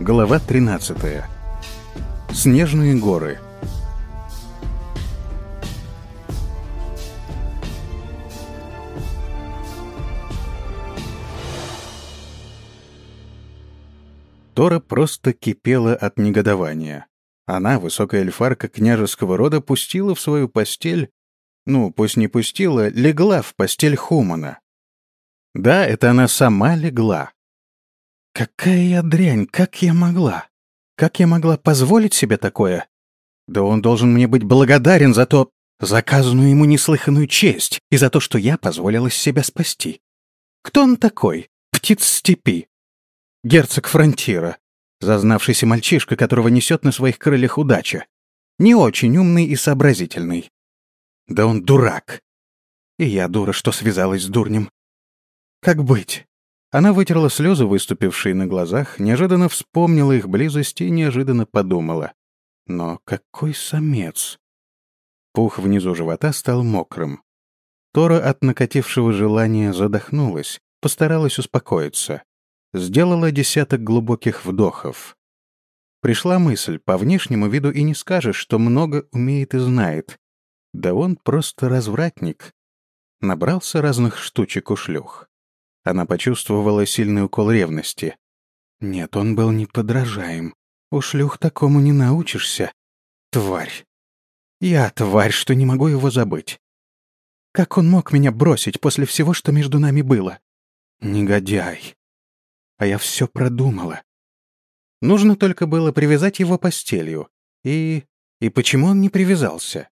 Глава 13. Снежные горы. Тора просто кипела от негодования. Она, высокая эльфарка княжеского рода, пустила в свою постель... пусть не пустила, легла в постель Хумана. Да, это она сама легла. Какая я дрянь, как я могла? Как я могла позволить себе такое? Да он должен мне быть благодарен за заказанную ему неслыханную честь и за то, что я позволила себя спасти. Кто он такой? Птиц степи. Герцог Фронтира, зазнавшийся мальчишка, которого несет на своих крыльях удача. Не очень умный и сообразительный. Да он дурак. И я дура, что связалась с дурнем. Как быть? Она вытерла слезы, выступившие на глазах, неожиданно вспомнила их близость и неожиданно подумала. Но какой самец? Пух внизу живота стал мокрым. Тора от накатившего желания задохнулась, постаралась успокоиться. Сделала 10 глубоких вдохов. Пришла мысль, по внешнему виду и не скажешь, что много умеет и знает. Да он просто развратник. Набрался разных штучек у шлюх. Она почувствовала сильный укол ревности. Нет, он был неподражаем. У шлюх такому не научишься. Тварь. Я тварь, что не могу его забыть. Как он мог меня бросить после всего, что между нами было? Негодяй. А я все продумала. Нужно только было привязать его постелью. И почему он не привязался?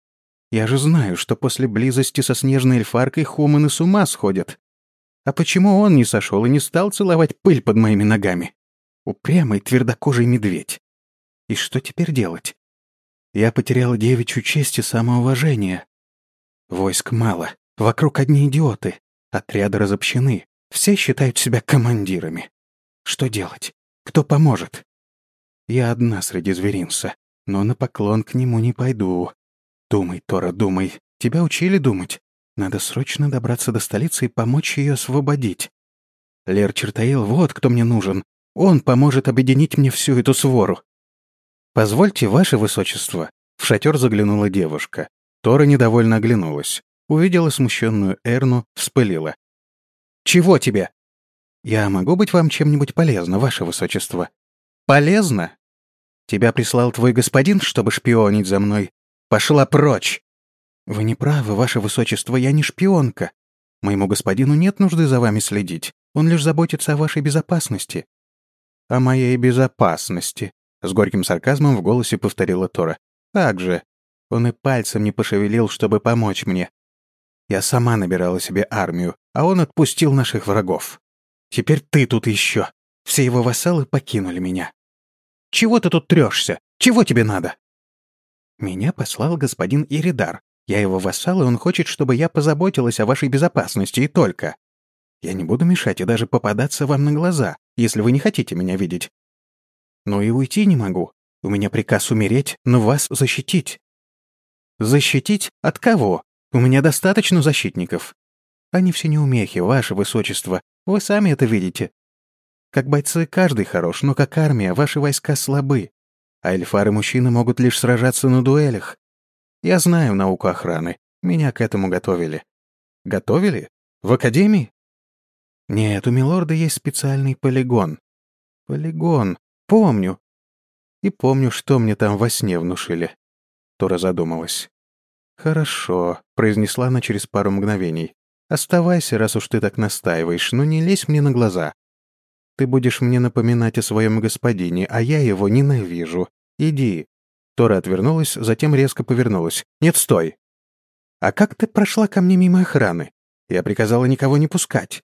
Я же знаю, что после близости со снежной эльфаркой хуманы с ума сходят. А почему он не сошел и не стал целовать пыль под моими ногами? Упрямый твердокожий медведь. И что теперь делать? Я потеряла девичью честь и самоуважение. Войск мало, вокруг одни идиоты, отряды разобщены, все считают себя командирами. Что делать? Кто поможет? Я одна среди зверинца, но на поклон к нему не пойду. Думай, Тора, думай. Тебя учили думать. Надо срочно добраться до столицы и помочь ее освободить. Лер Чертаил, вот кто мне нужен. Он поможет объединить мне всю эту свору. «Позвольте, ваше высочество». В шатер заглянула девушка. Тора недовольно оглянулась. Увидела смущенную Эрну, вспылила. «Чего тебе?» «Я могу быть вам чем-нибудь полезна, ваше высочество?» «Полезно? Тебя прислал твой господин, чтобы шпионить за мной? Пошла прочь!» «Вы не правы, ваше высочество, я не шпионка. Моему господину нет нужды за вами следить. Он лишь заботится о вашей безопасности». «О моей безопасности», — с горьким сарказмом в голосе повторила Тора. «Как же? Он и пальцем не пошевелил, чтобы помочь мне. Я сама набирала себе армию, а он отпустил наших врагов. Теперь ты тут еще. Все его вассалы покинули меня. Чего ты тут трешься? Чего тебе надо?» «Меня послал господин Иридар. Я его вассал, и он хочет, чтобы я позаботилась о вашей безопасности, и только. Я не буду мешать и даже попадаться вам на глаза, если вы не хотите меня видеть. Но и уйти не могу. У меня приказ умереть, но вас защитить». «Защитить? От кого? У меня достаточно защитников. Они все неумехи, ваше высочество. Вы сами это видите. Как бойцы каждый хорош, но как армия ваши войска слабы. А эльфары-мужчины могут лишь сражаться на дуэлях. Я знаю науку охраны. Меня к этому готовили». «Готовили? В академии?» «Нет, у милорда есть специальный полигон». «Полигон. Помню. И помню, что мне там во сне внушили». Тора задумалась. «Хорошо», — произнесла она через пару мгновений. «Оставайся, раз уж ты так настаиваешь, но не лезь мне на глаза. Ты будешь мне напоминать о своем господине, а я его ненавижу. Иди». Тора отвернулась, затем резко повернулась. «Нет, стой! А как ты прошла ко мне мимо охраны? Я приказала никого не пускать».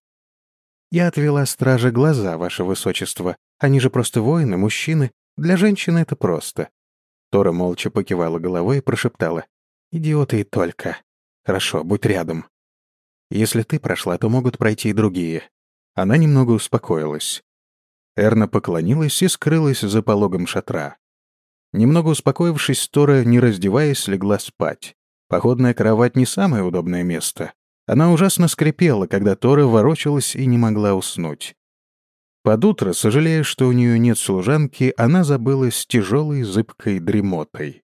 «Я отвела страже глаза, ваше высочество. Они же просто воины, мужчины. Для женщины это просто». Тора молча покивала головой и прошептала. «Идиоты и только. Хорошо, будь рядом. Если ты прошла, то могут пройти и другие». Она немного успокоилась. Эрна поклонилась и скрылась за пологом шатра. Немного успокоившись, Тора, не раздеваясь, легла спать. Походная кровать не самое удобное место. Она ужасно скрипела, когда Тора ворочалась и не могла уснуть. Под утро, сожалея, что у нее нет служанки, она забылась тяжелой зыбкой дремотой.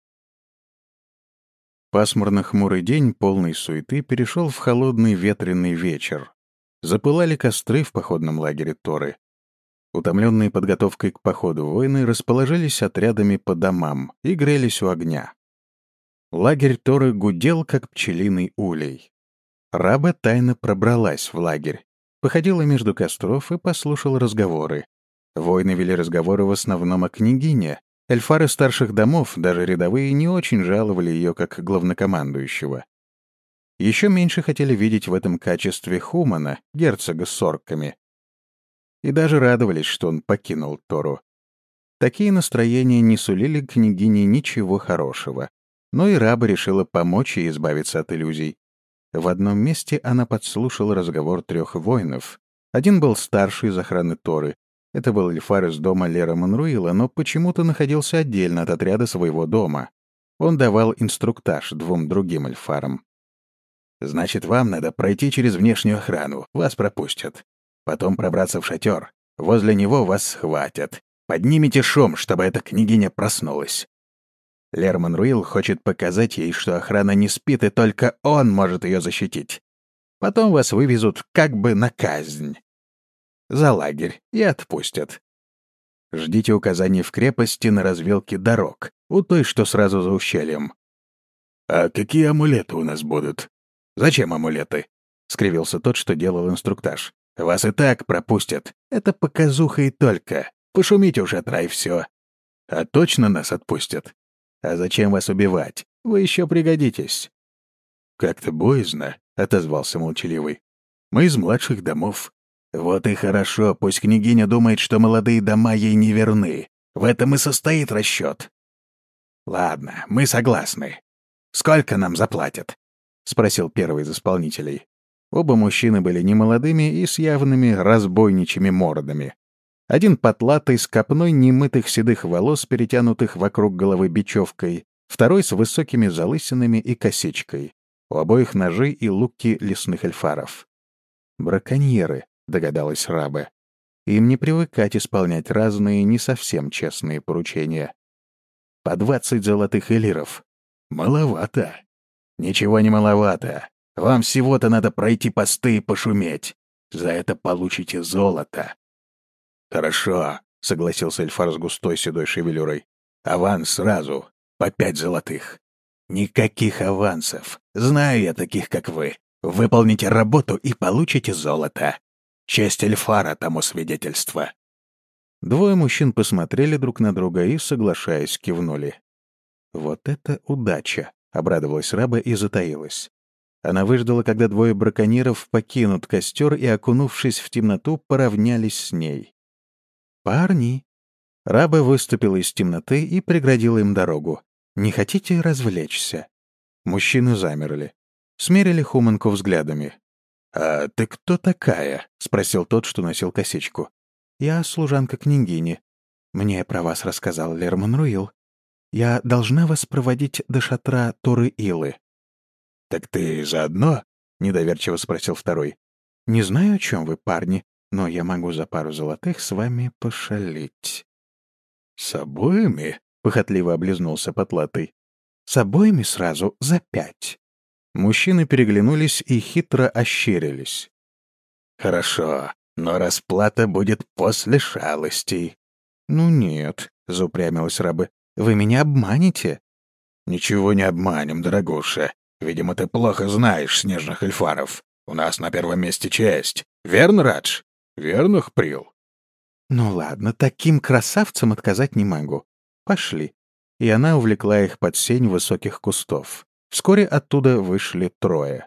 Пасмурно-хмурый день, полный суеты, перешел в холодный ветреный вечер. Запылали костры в походном лагере Торы. Утомленные подготовкой к походу воины расположились отрядами по домам и грелись у огня. Лагерь Торы гудел, как пчелиный улей. Раба тайно пробралась в лагерь, походила между костров и послушала разговоры. Воины вели разговоры в основном о княгине. Эльфары старших домов, даже рядовые, не очень жаловали ее как главнокомандующего. Еще меньше хотели видеть в этом качестве Хумана, герцога с орками. И даже радовались, что он покинул Тору. Такие настроения не сулили княгине ничего хорошего. Но и раба решила помочь ей избавиться от иллюзий. В одном месте она подслушала разговор 3 воинов. Один был старший из охраны Торы. Это был эльфар из дома Лера Монруила, но почему-то находился отдельно от отряда своего дома. Он давал инструктаж 2 другим эльфарам. «Значит, вам надо пройти через внешнюю охрану, вас пропустят. Потом пробраться в шатер. Возле него вас схватят. Поднимите шум, чтобы эта княгиня проснулась. Лер Монруил хочет показать ей, что охрана не спит, и только он может ее защитить. Потом вас вывезут как бы на казнь. За лагерь и отпустят. Ждите указаний в крепости на развилке дорог, у той, что сразу за ущельем». «А какие амулеты у нас будут?» «Зачем амулеты?» — скривился тот, что делал инструктаж. «Вас и так пропустят. Это показуха и только. Пошумите уже, Трай, все. А точно нас отпустят? А зачем вас убивать? Вы еще пригодитесь». «Как-то боязно», — отозвался молчаливый. «Мы из младших домов». «Вот и хорошо, пусть княгиня думает, что молодые дома ей не верны. В этом и состоит расчет». «Ладно, мы согласны. Сколько нам заплатят?» — спросил первый из исполнителей. Оба мужчины были немолодыми и с явными разбойничьими мордами. Один потлатый, с копной немытых седых волос, перетянутых вокруг головы бечевкой, второй с высокими залысинами и косичкой. У обоих ножи и луки лесных эльфаров. «Браконьеры», — догадалась раба. «Им не привыкать исполнять разные, не совсем честные поручения. По 20 золотых элиров. Маловато». «Ничего не маловато. Вам всего-то надо пройти посты и пошуметь. За это получите золото». «Хорошо», — согласился эльфар с густой седой шевелюрой. «Аванс сразу, по 5 золотых». «Никаких авансов. Знаю я таких, как вы. Выполните работу и получите золото. Честь эльфара тому свидетельство». Двое мужчин посмотрели друг на друга и, соглашаясь, кивнули. «Вот это удача!» — обрадовалась раба и затаилась. Она выждала, когда 2 браконьеров покинут костер и, окунувшись в темноту, поравнялись с ней. «Парни!» Раба выступила из темноты и преградила им дорогу. «Не хотите развлечься?» Мужчины замерли. Смерили Хуманку взглядами. «А ты кто такая?» — спросил тот, что носил косичку. «Я служанка княгини. Мне про вас рассказал Лер Монруил. Я должна вас проводить до шатра Торы Илы». «Так ты заодно?» — недоверчиво спросил второй. «Не знаю, о чем вы, парни, но я могу за пару золотых с вами пошалить». «С обоими?» — похотливо облизнулся потлатый. «С обоими сразу за 5». Мужчины переглянулись и хитро ощерились. «Хорошо, но расплата будет после шалостей». «Ну нет», — заупрямилась раба, — «вы меня обманете». «Ничего не обманем, дорогуша. Видимо, ты плохо знаешь снежных эльфаров. У нас на первом месте честь. Верно, Радж? Верно, Хприл?» «Ну ладно, таким красавцам отказать не могу. Пошли». И она увлекла их под сень высоких кустов. Вскоре оттуда вышли 3.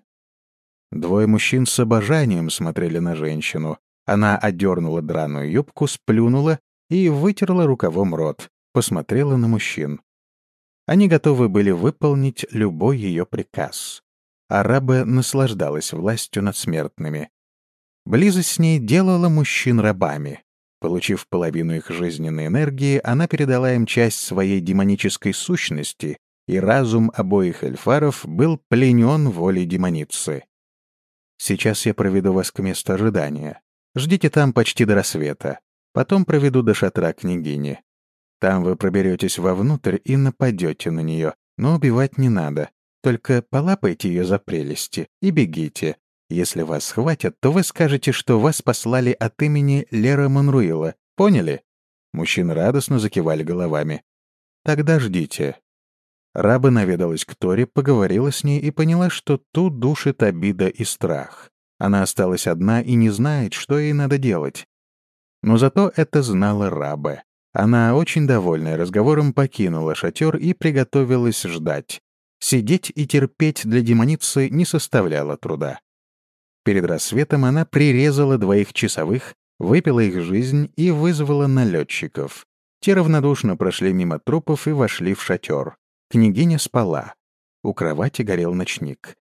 2 мужчин с обожанием смотрели на женщину. Она одернула драную юбку, сплюнула и вытерла рукавом рот, посмотрела на мужчин. Они готовы были выполнить любой ее приказ. А раба наслаждалась властью над смертными. Близость с ней делала мужчин рабами. Получив половину их жизненной энергии, она передала им часть своей демонической сущности, и разум обоих эльфаров был пленен волей демоницы. «Сейчас я проведу вас к месту ожидания. Ждите там почти до рассвета. Потом проведу до шатра княгини. Там вы проберетесь вовнутрь и нападете на нее, но убивать не надо. Только полапайте ее за прелести и бегите. Если вас схватят, то вы скажете, что вас послали от имени Лера Монруила. Поняли?» Мужчины радостно закивали головами. «Тогда ждите». Раба наведалась к Торе, поговорила с ней и поняла, что ту душит обида и страх. Она осталась одна и не знает, что ей надо делать. Но зато это знала Раба. Она, очень довольная разговором, покинула шатер и приготовилась ждать. Сидеть и терпеть для демоницы не составляло труда. Перед рассветом она прирезала 2 часовых, выпила их жизнь и вызвала налетчиков. Те равнодушно прошли мимо трупов и вошли в шатер. Княгиня спала. У кровати горел ночник.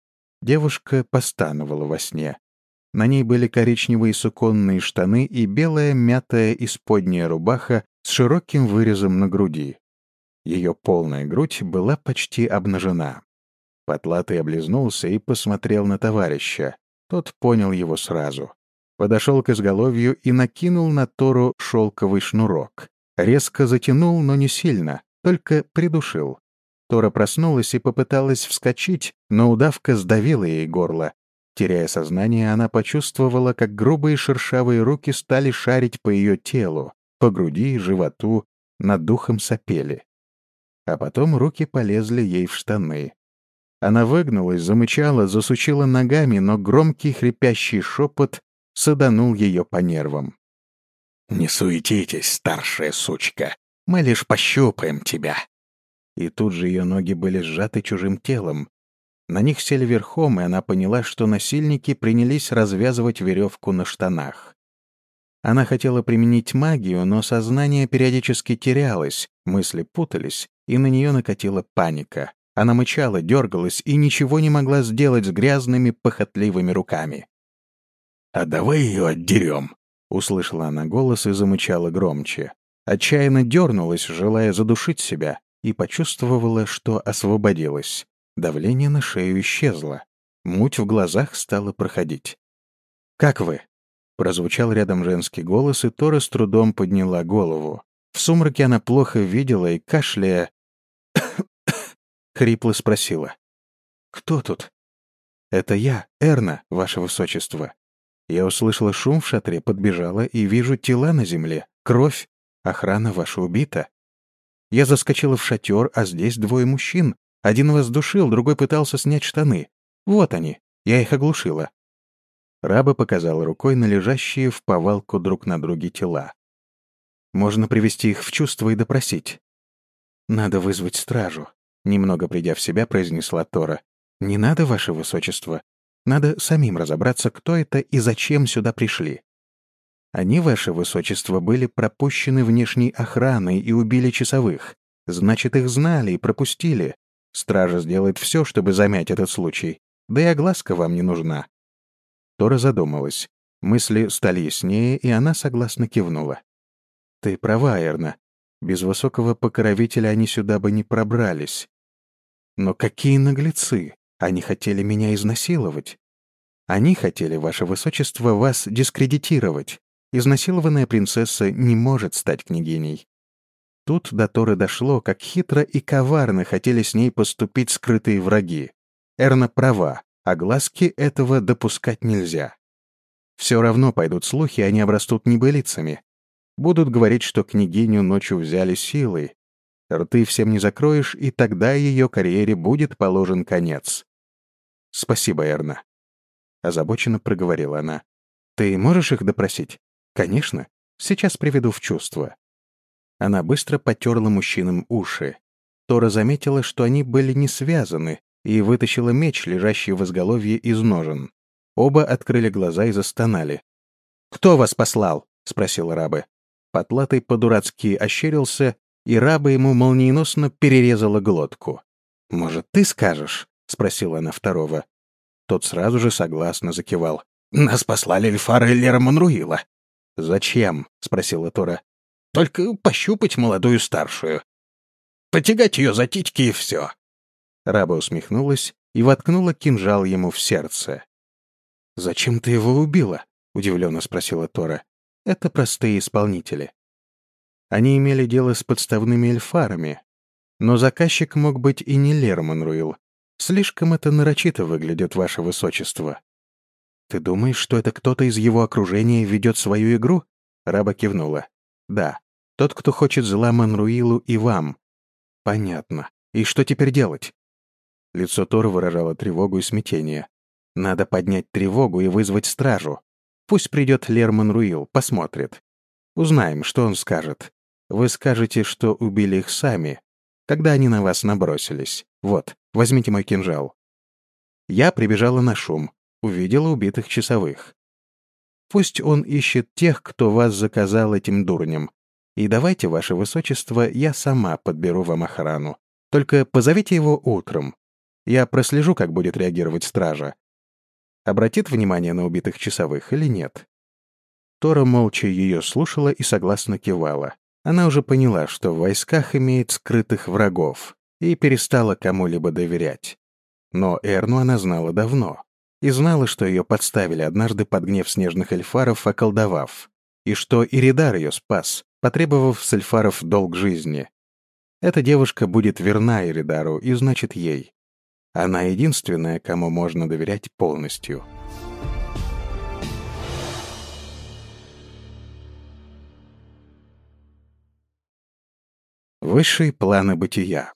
Девушка постановала во сне. На ней были коричневые суконные штаны и белая мятая исподняя рубаха с широким вырезом на груди. Ее полная грудь была почти обнажена. Потлатый облизнулся и посмотрел на товарища. Тот понял его сразу. Подошел к изголовью и накинул на Тору шелковый шнурок. Резко затянул, но не сильно, только придушил. Тора проснулась и попыталась вскочить, но удавка сдавила ей горло. Теряя сознание, она почувствовала, как грубые шершавые руки стали шарить по ее телу, по груди, животу, над духом сопели. А потом руки полезли ей в штаны. Она выгнулась, замычала, засучила ногами, но громкий хрипящий шепот саданул ее по нервам. «Не суетитесь, старшая сучка, мы лишь пощупаем тебя». И тут же ее ноги были сжаты чужим телом. На них сели верхом, и она поняла, что насильники принялись развязывать веревку на штанах. Она хотела применить магию, но сознание периодически терялось, мысли путались, и на нее накатила паника. Она мычала, дергалась и ничего не могла сделать с грязными, похотливыми руками. «А давай ее отдерем!» — услышала она голос и замычала громче. Отчаянно дернулась, желая задушить себя, и почувствовала, что освободилась. Давление на шею исчезло. Муть в глазах стала проходить. «Как вы?» — прозвучал рядом женский голос, и Тора с трудом подняла голову. В сумраке она плохо видела и, кашляя, хрипло спросила. «Кто тут?» «Это я, Эрна, ваше высочество». Я услышала шум в шатре, подбежала и вижу тела на земле, кровь, охрана ваша убита. Я заскочила в шатер, а здесь 2 мужчин. Один вас душил, другой пытался снять штаны. Вот они, я их оглушила». Раба показала рукой на лежащие в повалку друг на друге тела. «Можно привести их в чувство и допросить». «Надо вызвать стражу», — немного придя в себя, произнесла Тора. «Не надо, ваше высочество. Надо самим разобраться, кто это и зачем сюда пришли. Они, ваше высочество, были пропущены внешней охраной и убили часовых. Значит, их знали и пропустили. Стража сделает все, чтобы замять этот случай. Да и огласка вам не нужна». Тора задумалась. Мысли стали яснее, и она согласно кивнула. «Ты права, Эрна. Без высокого покровителя они сюда бы не пробрались. Но какие наглецы! Они хотели меня изнасиловать. Они хотели, ваше высочество, вас дискредитировать. Изнасилованная принцесса не может стать княгиней». Тут до Торы дошло, как хитро и коварно хотели с ней поступить скрытые враги. Эрна права, огласки этого допускать нельзя. Все равно пойдут слухи, они обрастут небылицами. Будут говорить, что княгиню ночью взяли силой. Рты всем не закроешь, и тогда ее карьере будет положен конец. «Спасибо, Эрна», — озабоченно проговорила она. «Ты можешь их допросить?» «Конечно. Сейчас приведу в чувство». Она быстро потерла мужчинам уши. Тора заметила, что они были не связаны, и вытащила меч, лежащий в изголовье, из ножен. Оба открыли глаза и застонали. «Кто вас послал?» — спросил Рабы. Потлатый по-дурацки ощерился, и Раба ему молниеносно перерезала глотку. «Может, ты скажешь?» — спросила она второго. Тот сразу же согласно закивал. «Нас послали Эльфар и Лера Монруила». «Зачем?» — спросила Тора. «Только пощупать молодую старшую. Потягать ее за титьки и все». Раба усмехнулась и воткнула кинжал ему в сердце. «Зачем ты его убила?» — удивленно спросила Тора. Это простые исполнители. Они имели дело с подставными эльфарами, но заказчик мог быть и не Лер Монруил. Слишком это нарочито выглядит, ваше высочество. Ты думаешь, что это кто-то из его окружения ведет свою игру? Раба кивнула. Да, тот, кто хочет зла Монруилу и вам. Понятно. И что теперь делать? Лицо Тора выражало тревогу и смятение. Надо поднять тревогу и вызвать стражу. Пусть придет Лер Монруил, посмотрит. Узнаем, что он скажет. Вы скажете, что убили их сами, когда они на вас набросились. Вот, возьмите мой кинжал. Я прибежала на шум, увидела убитых часовых. Пусть он ищет тех, кто вас заказал этим дурнем. И давайте, ваше высочество, я сама подберу вам охрану. Только позовите его утром. Я прослежу, как будет реагировать стража. Обратит внимание на убитых часовых или нет? Тора молча ее слушала и согласно кивала. Она уже поняла, что в войсках имеет скрытых врагов, и перестала кому-либо доверять. Но Эрну она знала давно. И знала, что ее подставили однажды под гнев снежных эльфаров, околдовав. И что Иридар ее спас, потребовав с эльфаров долг жизни. Эта девушка будет верна Иридару, и значит ей. Она единственная, кому можно доверять полностью. Высшие планы бытия.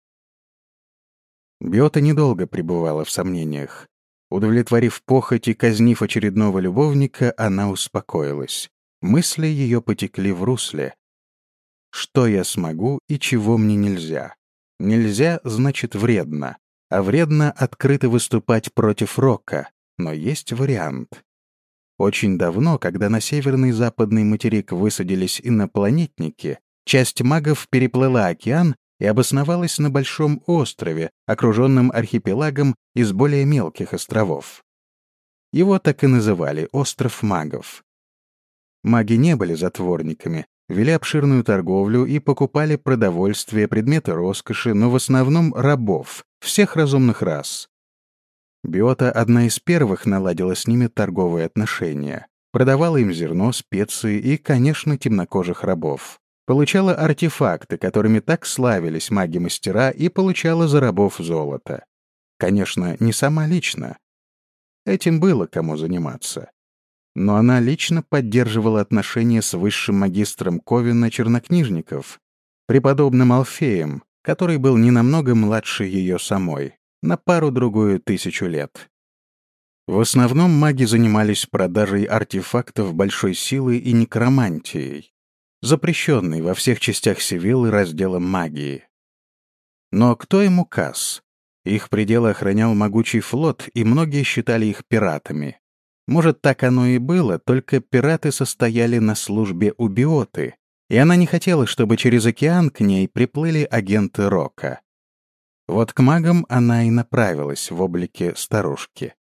Биота недолго пребывала в сомнениях. Удовлетворив похоть и казнив очередного любовника, она успокоилась. Мысли ее потекли в русле. Что я смогу и чего мне нельзя? Нельзя, значит, вредно. А вредно открыто выступать против Рока. Но есть вариант. Очень давно, когда на северный и западный материк высадились инопланетники, часть магов переплыла океан и обосновалась на большом острове, окруженном архипелагом из более мелких островов. Его так и называли «Остров магов». Маги не были затворниками, вели обширную торговлю и покупали продовольствие, предметы роскоши, но в основном рабов, всех разумных рас. Биота одна из первых наладила с ними торговые отношения, продавала им зерно, специи и, конечно, темнокожих рабов. Получала артефакты, которыми так славились маги-мастера, и получала за рабов золото. Конечно, не сама лично. Этим было кому заниматься. Но она лично поддерживала отношения с высшим магистром Ковина чернокнижников, преподобным Алфеем, который был не намного младше ее самой, на пару-другую тысячу лет. В основном маги занимались продажей артефактов большой силы и некромантией, запрещенный во всех частях Севиллы разделом магии. Но кто им указ? Их пределы охранял могучий флот, и многие считали их пиратами. Может, так оно и было, только пираты состояли на службе у Биоты, и она не хотела, чтобы через океан к ней приплыли агенты Рока. Вот к магам она и направилась в облике старушки.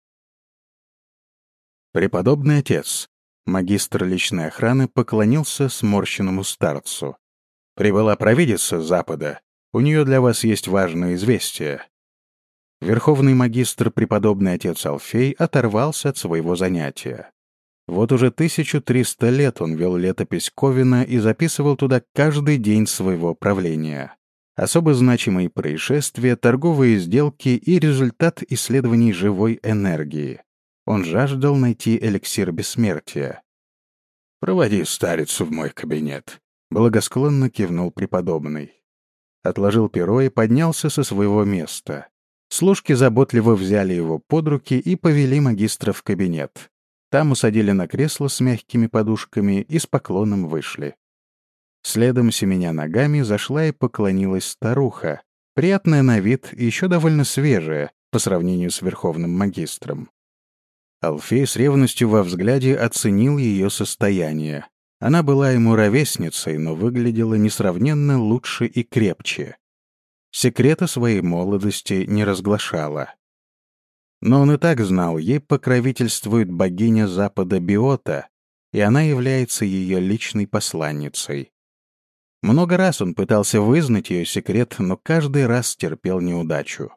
«Преподобный отец», магистр личной охраны поклонился сморщенному старцу. «Прибыла провидица с запада. У нее для вас есть важное известие». Верховный магистр, преподобный отец Алфей, оторвался от своего занятия. Вот уже 1300 лет он вел летопись Ковина и записывал туда каждый день своего правления. Особо значимые происшествия, торговые сделки и результат исследований живой энергии. Он жаждал найти эликсир бессмертия. «Проводи старицу в мой кабинет», — благосклонно кивнул преподобный. Отложил перо и поднялся со своего места. Служки заботливо взяли его под руки и повели магистра в кабинет. Там усадили на кресло с мягкими подушками и с поклоном вышли. Следом, семеня ногами, зашла и поклонилась старуха, приятная на вид и еще довольно свежая по сравнению с верховным магистром. Алфей с ревностью во взгляде оценил ее состояние. Она была ему ровесницей, но выглядела несравненно лучше и крепче. Секрета своей молодости не разглашала. Но он и так знал, ей покровительствует богиня Запада Биота, и она является ее личной посланницей. Много раз он пытался вызнать ее секрет, но каждый раз терпел неудачу.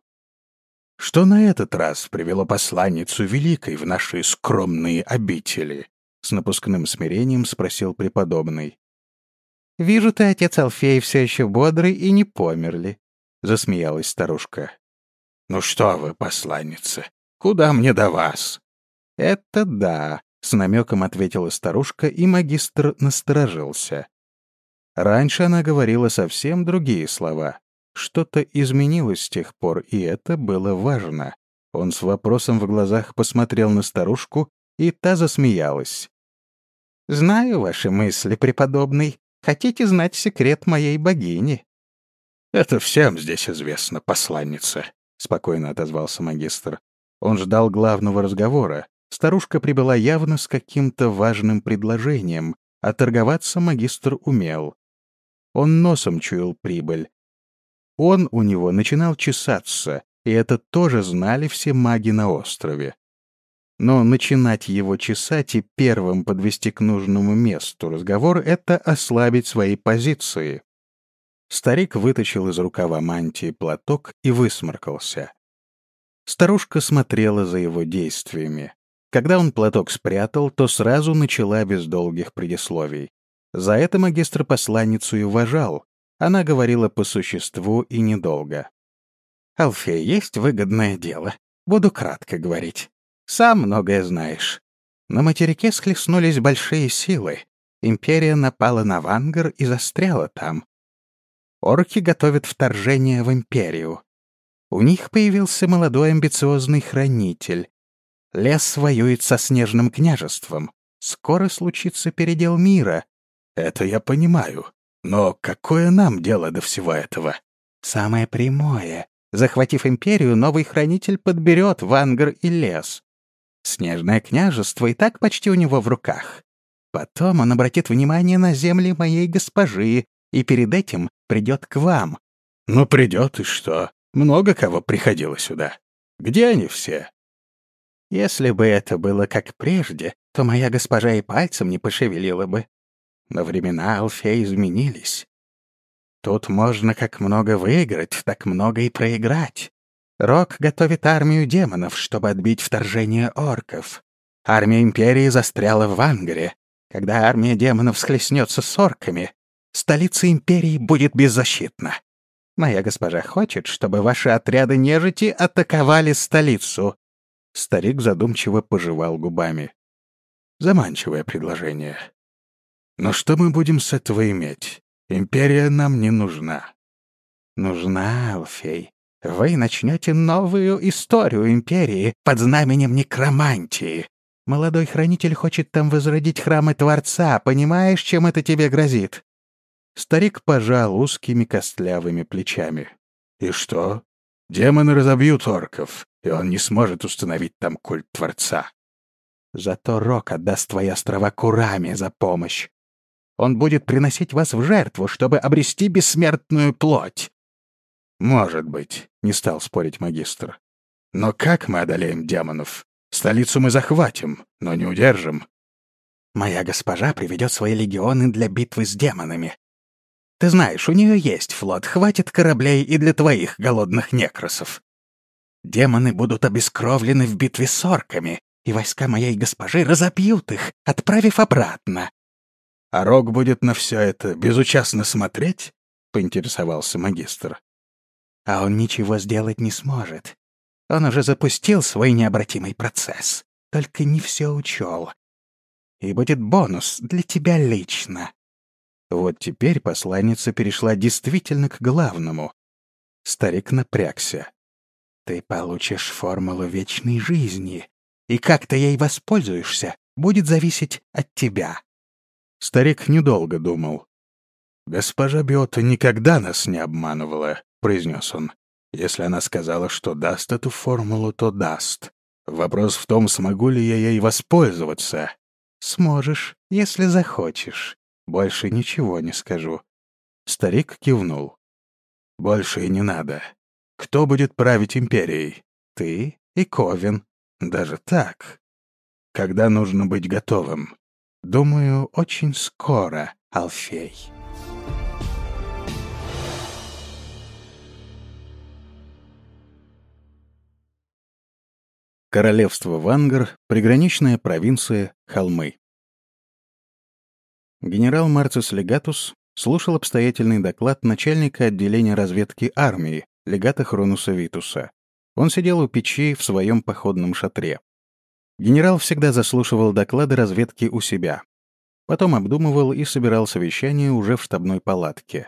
«Что на этот раз привело посланницу Великой в наши скромные обители?» — с напускным смирением спросил преподобный. «Вижу, ты, отец Алфей, все еще бодрый и не померли», — засмеялась старушка. «Ну что вы, посланница, куда мне до вас?» «Это да», — с намеком ответила старушка, и магистр насторожился. Раньше она говорила совсем другие слова. Что-то изменилось с тех пор, и это было важно. Он с вопросом в глазах посмотрел на старушку, и та засмеялась. «Знаю ваши мысли, преподобный. Хотите знать секрет моей богини?» «Это всем здесь известно, посланница», — спокойно отозвался магистр. Он ждал главного разговора. Старушка прибыла явно с каким-то важным предложением, а торговаться магистр умел. Он носом чуял прибыль. Он у него начинал чесаться, и это тоже знали все маги на острове. Но начинать его чесать и первым подвести к нужному месту разговор — это ослабить свои позиции. Старик вытащил из рукава мантии платок и высморкался. Старушка смотрела за его действиями. Когда он платок спрятал, то сразу начала без долгих предисловий. За это магистр посланницу и уважал. Она говорила по существу и недолго. «Алфей, есть выгодное дело. Буду кратко говорить. Сам многое знаешь. На материке схлестнулись большие силы. Империя напала на Вангар и застряла там. Орки готовят вторжение в империю. У них появился молодой амбициозный хранитель. Лес воюет со Снежным княжеством. Скоро случится передел мира. «Это я понимаю. Но какое нам дело до всего этого?» Самое прямое. Захватив империю, новый хранитель подберет Вангар и лес. Снежное княжество и так почти у него в руках. Потом он обратит внимание на земли моей госпожи и перед этим придет к вам. «Ну, придет и что? Много кого приходило сюда. Где они все?» Если бы это было как прежде, то моя госпожа и пальцем не пошевелила бы. Но времена Алфея изменились. Тут можно как много выиграть, так много и проиграть. Рок готовит армию демонов, чтобы отбить вторжение орков. Армия Империи застряла в Вангаре. Когда армия демонов схлестнется с орками, столица Империи будет беззащитна. Моя госпожа хочет, чтобы ваши отряды нежити атаковали столицу. Старик задумчиво пожевал губами. Заманчивое предложение. Но что мы будем с этого иметь? Империя нам не нужна. Нужна, Алфей. Вы начнете новую историю Империи под знаменем некромантии. Молодой хранитель хочет там возродить храмы Творца. Понимаешь, чем это тебе грозит? Старик пожал узкими костлявыми плечами. И что? Демоны разобьют орков, и он не сможет установить там культ Творца. Зато Рок отдаст твои острова Кураме за помощь. Он будет приносить вас в жертву, чтобы обрести бессмертную плоть. Может быть, не стал спорить магистр. Но как мы одолеем демонов? Столицу мы захватим, но не удержим. Моя госпожа приведет свои легионы для битвы с демонами. Ты знаешь, у нее есть флот, хватит кораблей и для твоих голодных некросов. Демоны будут обескровлены в битве с орками, и войска моей госпожи разобьют их, отправив обратно. — А Рок будет на все это безучастно смотреть? — поинтересовался магистр. — А он ничего сделать не сможет. Он уже запустил свой необратимый процесс, только не все учел. И будет бонус для тебя лично. Вот теперь посланница перешла действительно к главному. Старик напрягся. Ты получишь формулу вечной жизни, и как ты ей воспользуешься, будет зависеть от тебя. Старик недолго думал. «Госпожа Биота никогда нас не обманывала», — произнес он. «Если она сказала, что даст эту формулу, то даст. Вопрос в том, смогу ли я ей воспользоваться». «Сможешь, если захочешь. Больше ничего не скажу». Старик кивнул. «Больше и не надо. Кто будет править империей? Ты и Ковен. Даже так? Когда нужно быть готовым?» «Думаю, очень скоро, Алфей». Королевство Вангар, приграничная провинция, холмы. Генерал Марцис Легатус слушал обстоятельный доклад начальника отделения разведки армии, легата Хронуса Витуса. Он сидел у печи в своем походном шатре. Генерал всегда заслушивал доклады разведки у себя. Потом обдумывал и собирал совещание уже в штабной палатке.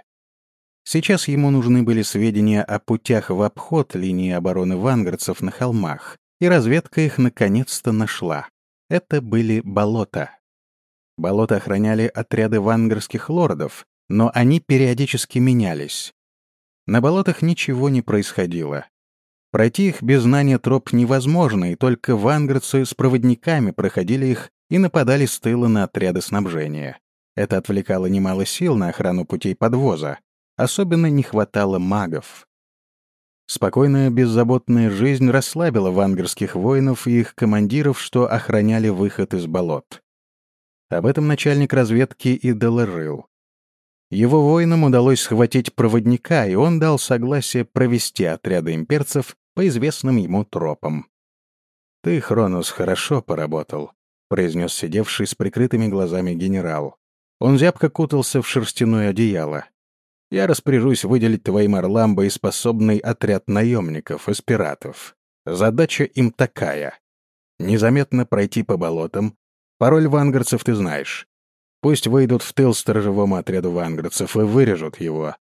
Сейчас ему нужны были сведения о путях в обход линии обороны вангардцев на холмах, и разведка их наконец-то нашла. Это были болота. Болота охраняли отряды вангардских лордов, но они периодически менялись. На болотах ничего не происходило. Пройти их без знания троп невозможно, и только вангардцы с проводниками проходили их и нападали с тыла на отряды снабжения. Это отвлекало немало сил на охрану путей подвоза. Особенно не хватало магов. Спокойная, беззаботная жизнь расслабила вангардских воинов и их командиров, что охраняли выход из болот. Об этом начальник разведки и доложил. Его воинам удалось схватить проводника, и он дал согласие провести отряды имперцев по известным ему тропам. «Ты, Хронус, хорошо поработал», — произнес сидевший с прикрытыми глазами генерал. Он зябко кутался в шерстяное одеяло. «Я распоряжусь выделить твоим орлам боеспособный отряд наемников из пиратов. Задача им такая — незаметно пройти по болотам. Пароль вангардцев ты знаешь. Пусть выйдут в тыл сторожевому отряду вангардцев и вырежут его.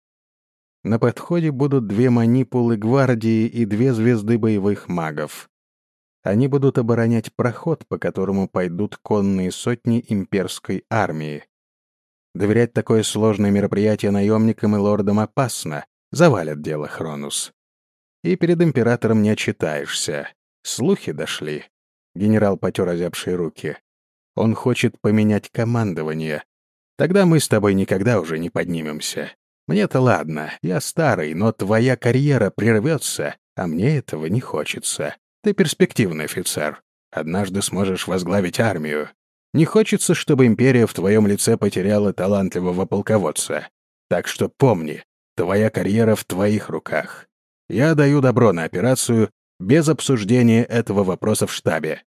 На подходе будут 2 манипулы гвардии и 2 звезды боевых магов. Они будут оборонять проход, по которому пойдут конные сотни имперской армии. Доверять такое сложное мероприятие наемникам и лордам опасно. Завалят дело, Хронус. И перед императором не отчитаешься. Слухи дошли. Генерал потер озябшие руки. Он хочет поменять командование. Тогда мы с тобой никогда уже не поднимемся. Мне-то ладно, я старый, но твоя карьера прервется, а мне этого не хочется. Ты перспективный офицер. Однажды сможешь возглавить армию. Не хочется, чтобы империя в твоем лице потеряла талантливого полководца. Так что помни, твоя карьера в твоих руках. Я даю добро на операцию без обсуждения этого вопроса в штабе.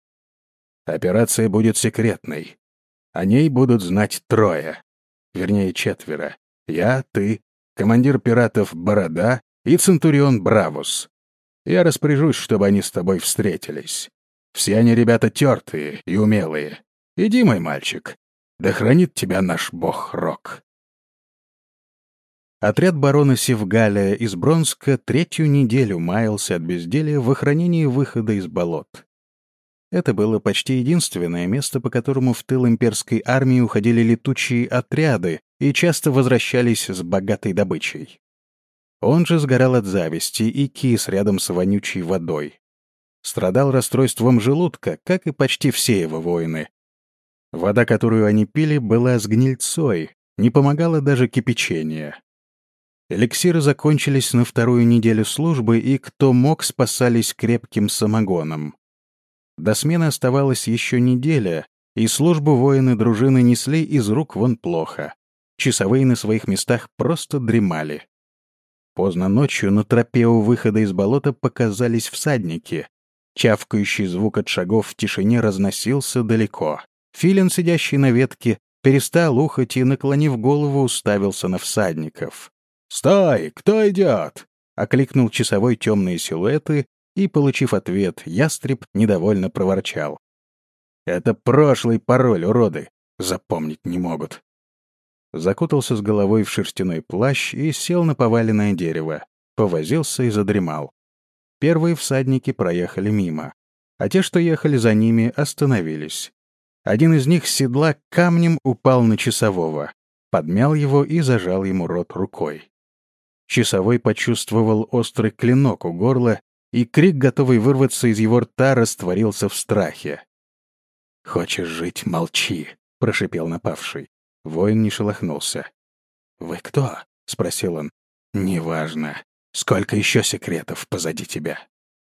Операция будет секретной. О ней будут знать 3. Вернее, 4. Я, ты, командир пиратов Борода и центурион Бравус. Я распоряжусь, чтобы они с тобой встретились. Все они ребята тертые и умелые. Иди, мой мальчик. Да хранит тебя наш бог Рок. Отряд барона Севгалия из Бронска 3-ю неделю маялся от безделья в охранении выхода из болот. Это было почти единственное место, по которому в тыл имперской армии уходили летучие отряды и часто возвращались с богатой добычей. Он же сгорал от зависти и кис рядом с вонючей водой. Страдал расстройством желудка, как и почти все его воины. Вода, которую они пили, была с гнильцой, не помогало даже кипячение. Эликсиры закончились на 2-ю неделю службы, и кто мог, спасались крепким самогоном. До смены оставалась еще неделя, и службу воины дружины несли из рук вон плохо. Часовые на своих местах просто дремали. Поздно ночью на тропе у выхода из болота показались всадники. Чавкающий звук от шагов в тишине разносился далеко. Филин, сидящий на ветке, перестал ухать и, наклонив голову, уставился на всадников. «Стой! Кто идет?» — окликнул часовой темные силуэты, и, получив ответ, ястреб недовольно проворчал. «Это прошлый пароль, уроды! Запомнить не могут!» Закутался с головой в шерстяной плащ и сел на поваленное дерево, повозился и задремал. Первые всадники проехали мимо, а те, что ехали за ними, остановились. Один из них с седла камнем упал на часового, подмял его и зажал ему рот рукой. Часовой почувствовал острый клинок у горла, и крик, готовый вырваться из его рта, растворился в страхе. «Хочешь жить — молчи», — прошипел напавший. Воин не шелохнулся. «Вы кто?» — спросил он. «Неважно. Сколько еще секретов позади тебя?»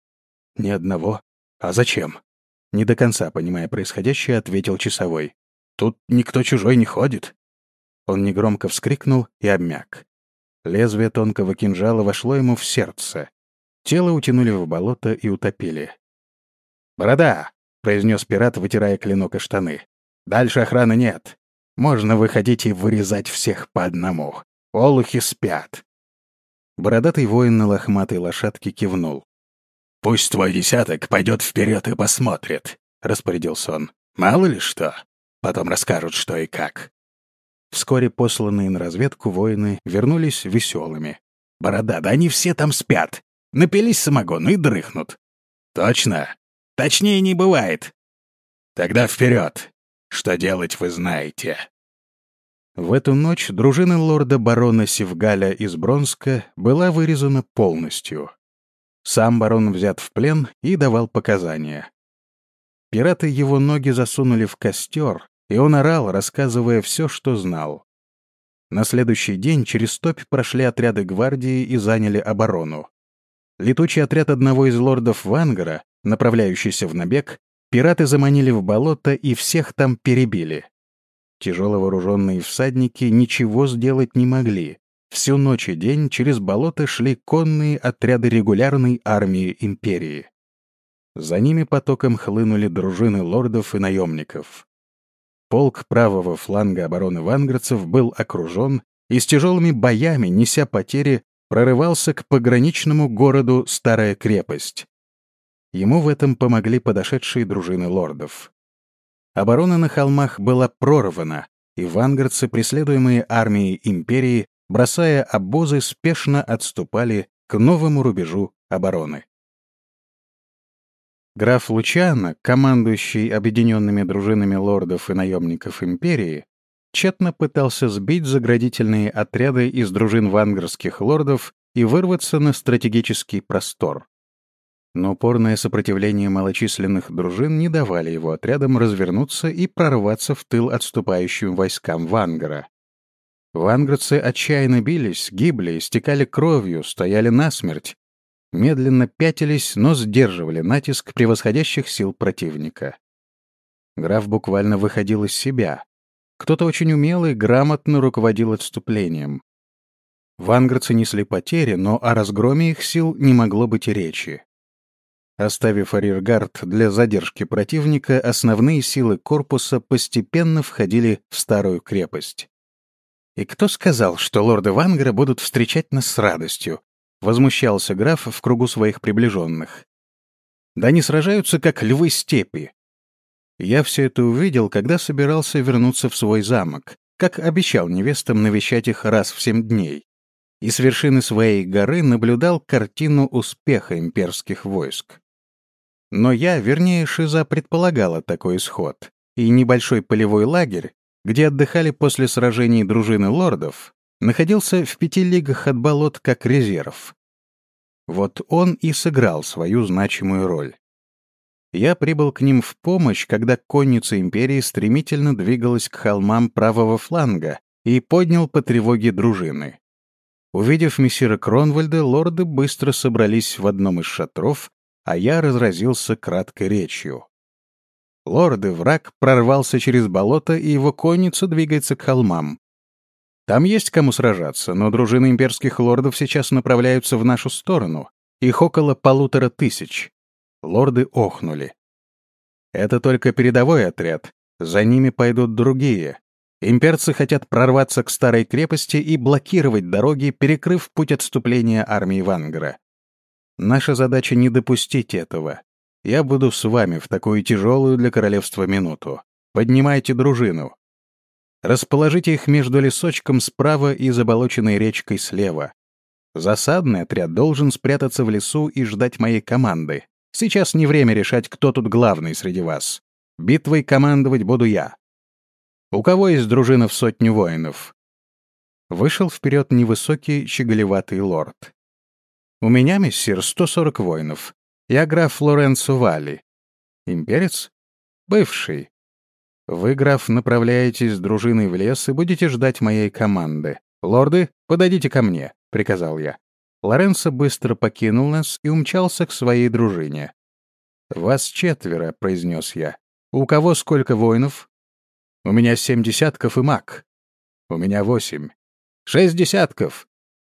«Ни одного. А зачем?» Не до конца, понимая происходящее, ответил часовой. «Тут никто чужой не ходит». Он негромко вскрикнул и обмяк. Лезвие тонкого кинжала вошло ему в сердце. Тело утянули в болото и утопили. «Борода!» — произнес пират, вытирая клинок и штаны. «Дальше охраны нет. Можно выходить и вырезать всех по одному. Олухи спят». Бородатый воин на лохматой лошадке кивнул. «Пусть твой десяток пойдет вперед и посмотрит», — распорядился он. «Мало ли что. Потом расскажут, что и как». Вскоре посланные на разведку воины вернулись веселыми. «Борода, да они все там спят. Напились самогону и дрыхнут». «Точно? Точнее не бывает». «Тогда вперед. Что делать, вы знаете». В эту ночь дружина лорда-барона Севгаля из Бронска была вырезана полностью. Сам барон взят в плен и давал показания. Пираты его ноги засунули в костер, и он орал, рассказывая все, что знал. На следующий день через топь прошли отряды гвардии и заняли оборону. Летучий отряд одного из лордов Вангара, направляющийся в набег, пираты заманили в болото и всех там перебили. Тяжело вооруженные всадники ничего сделать не могли. Всю ночь и день через болото шли конные отряды регулярной армии империи. За ними потоком хлынули дружины лордов и наемников. Полк правого фланга обороны ванградцев был окружен и с тяжелыми боями, неся потери, прорывался к пограничному городу Старая крепость. Ему в этом помогли подошедшие дружины лордов. Оборона на холмах была прорвана, и вангрдцы, преследуемые армией империи, бросая обозы, спешно отступали к новому рубежу обороны. Граф Лучано, командующий объединенными дружинами лордов и наемников империи, тщетно пытался сбить заградительные отряды из дружин вангрских лордов и вырваться на стратегический простор. Но упорное сопротивление малочисленных дружин не давали его отрядам развернуться и прорваться в тыл отступающим войскам Вангара. Ванградцы отчаянно бились, гибли, истекали кровью, стояли насмерть, медленно пятились, но сдерживали натиск превосходящих сил противника. Граф буквально выходил из себя. Кто-то очень умелый, грамотно руководил отступлением. Ванградцы несли потери, но о разгроме их сил не могло быть и речи. Оставив арьергард для задержки противника, основные силы корпуса постепенно входили в Старую крепость. «И кто сказал, что лорды Вангара будут встречать нас с радостью?» — возмущался граф в кругу своих приближенных. «Да они сражаются, как львы степи». Я все это увидел, когда собирался вернуться в свой замок, как обещал невестам навещать их раз в 7 дней, и с вершины своей горы наблюдал картину успеха имперских войск. Но я, вернее, Шиза предполагала такой исход, и небольшой полевой лагерь, где отдыхали после сражений дружины лордов, находился в 5 лигах от болот как резерв. Вот он и сыграл свою значимую роль. Я прибыл к ним в помощь, когда конница империи стремительно двигалась к холмам правого фланга и поднял по тревоге дружины. Увидев мессира Кронвальда, лорды быстро собрались в одном из шатров, а я разразился краткой речью. «Лорды, враг прорвался через болото, и его конница двигается к холмам. Там есть кому сражаться, но дружины имперских лордов сейчас направляются в нашу сторону. Их около 1500. Лорды охнули. «Это только передовой отряд. За ними пойдут другие. Имперцы хотят прорваться к Старой крепости и блокировать дороги, перекрыв путь отступления армии Вангара. Наша задача — не допустить этого. Я буду с вами в такую тяжелую для королевства минуту. Поднимайте дружину. Расположите их между лесочком справа и заболоченной речкой слева. Засадный отряд должен спрятаться в лесу и ждать моей команды. Сейчас не время решать, кто тут главный среди вас. Битвой командовать буду я. У кого есть дружина в 100 воинов?» Вышел вперед невысокий, щеголеватый лорд. «У меня, мессир, 140 воинов. Я граф Лоренцо Валли. Имперец? Бывший. Вы, граф, направляетесь с дружиной в лес и будете ждать моей команды. Лорды, подойдите ко мне», — приказал я. Лоренцо быстро покинул нас и умчался к своей дружине. «Вас 4, — произнес я. У кого сколько воинов?» «У меня 7 десятков и маг». «У меня 8. 6 десятков».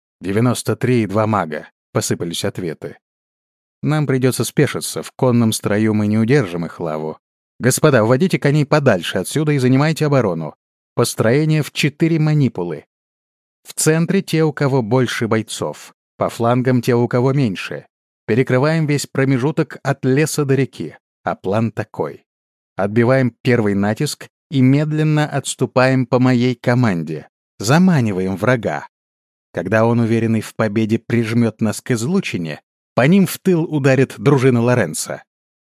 93 и 2 мага, — посыпались ответы. «Нам придется спешиться, в конном строю мы не удержим их лаву. Господа, уводите коней подальше отсюда и занимайте оборону. Построение в 4 манипулы. В центре те, у кого больше бойцов. По флангам те, у кого меньше. Перекрываем весь промежуток от леса до реки. А план такой. Отбиваем первый натиск и медленно отступаем по моей команде. Заманиваем врага. Когда он, уверенный в победе, прижмет нас к излучине, по ним в тыл ударит дружина Лоренцо.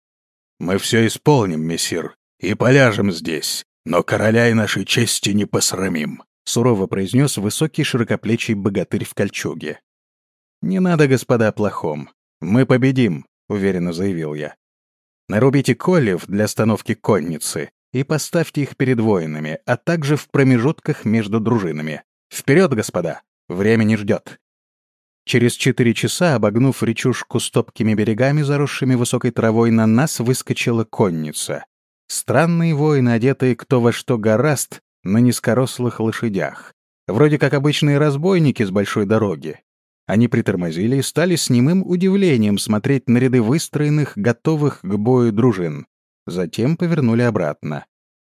«Мы все исполним, мессир, и поляжем здесь, но короля и нашей чести не посрамим», — сурово произнес высокий широкоплечий богатырь в кольчуге. «Не надо, господа, о плохом. Мы победим», — уверенно заявил я. «Нарубите кольев для остановки конницы и поставьте их перед воинами, а также в промежутках между дружинами. Вперед, господа! Время не ждет». Через 4 часа, обогнув речушку с топкими берегами, заросшими высокой травой, на нас выскочила конница. Странные воины, одетые кто во что гораст, на низкорослых лошадях. Вроде как обычные разбойники с большой дороги. Они притормозили и стали с немым удивлением смотреть на ряды выстроенных, готовых к бою дружин. Затем повернули обратно.